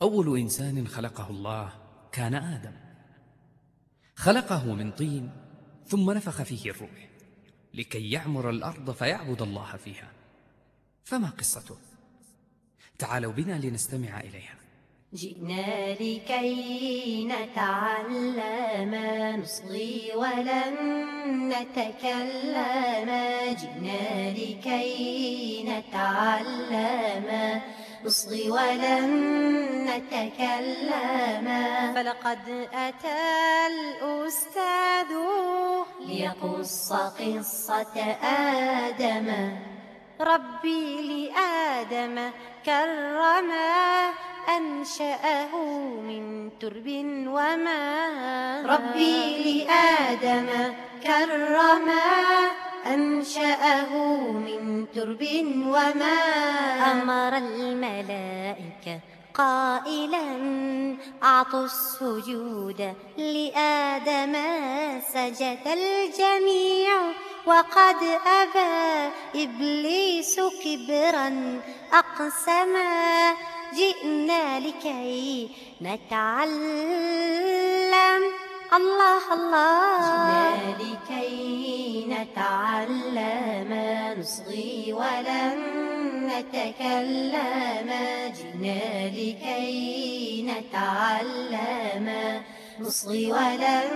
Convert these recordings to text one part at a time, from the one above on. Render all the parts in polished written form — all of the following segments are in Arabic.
أول إنسان خلقه الله كان آدم، خلقه من طين ثم نفخ فيه الروح لكي يعمر الأرض فيعبد الله فيها. فما قصته؟ تعالوا بنا لنستمع إليها. جئنا لكي نتعلم، نصغي ولن نتكلم. جئنا لكي نتعلم، نصغي ولن نتكلم. فلقد أتى الأستاذ ليقص قصة آدم. ربي لآدم كرما، أنشأه من ترب وماء. ربي لآدم كرما، أنشأه من ترب وماء. أمر الملائكة قائلا أعطوا السجود لآدم. سجد الجميع وقد أبى إبليس كبرا أقسما. جئنا لكي نتعلم، الله الله. جئنا لكي نتعلم، نصغي ولن نتكلم. جئنا لكي نتعلم، نصغي ولن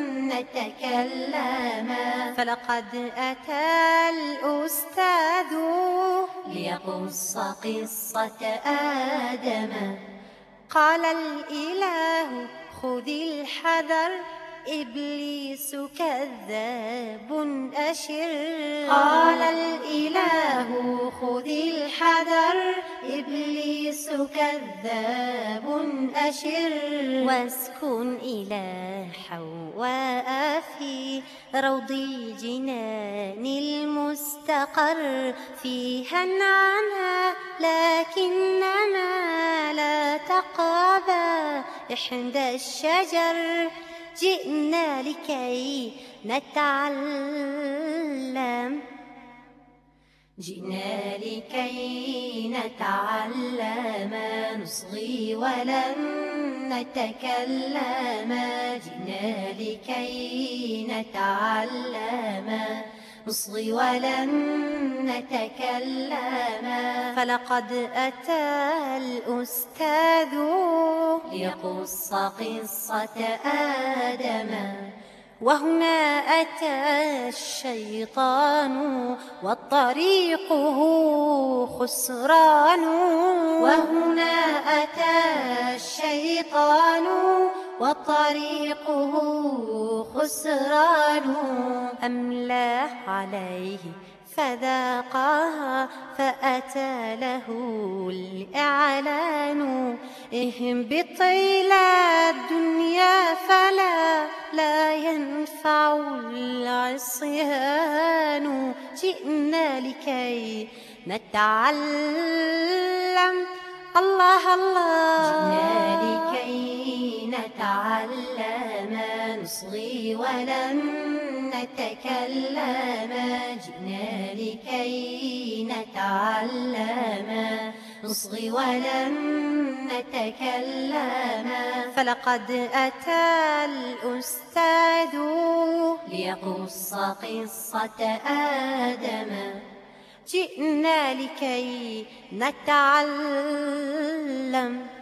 نتكلم. فلقد أتى الأستاذ ليقص قصة آدم. قال الإله خذ الحذر، إبليس كذاب أشر. قال الإله خذ الحذر، إبليس كذاب أشر. واسكن إلى حواء في روض الجنان المستقر. فيها انعمها لكنما لا تقربا إحدى الشجر. جئنا لكي نتعلم، جئنا لكي نتعلم. نصغي ولن نتكلم. جئنا لكي نتعلم، نصغي ولن نتكلم. فلقد أتى الأستاذ ليقص قصة آدم. وهنا أتى الشيطان وطريقه خسران. وهنا أتى الشيطان وطريقه خسران. أملى عليه فذاقها فأتى له الإعلان. اهبط إلى الدنيا فلا ينفع العصيان. جئنا لكي نتعلم، الله الله. جئنا لكي نتعلم، نصغي ولن نتكلم. جئنا لكي نتعلم، نصغي ولن نتكلم. فلقد أتى الأستاذ ليقص قصة آدم. جئنا لكي نتعلم.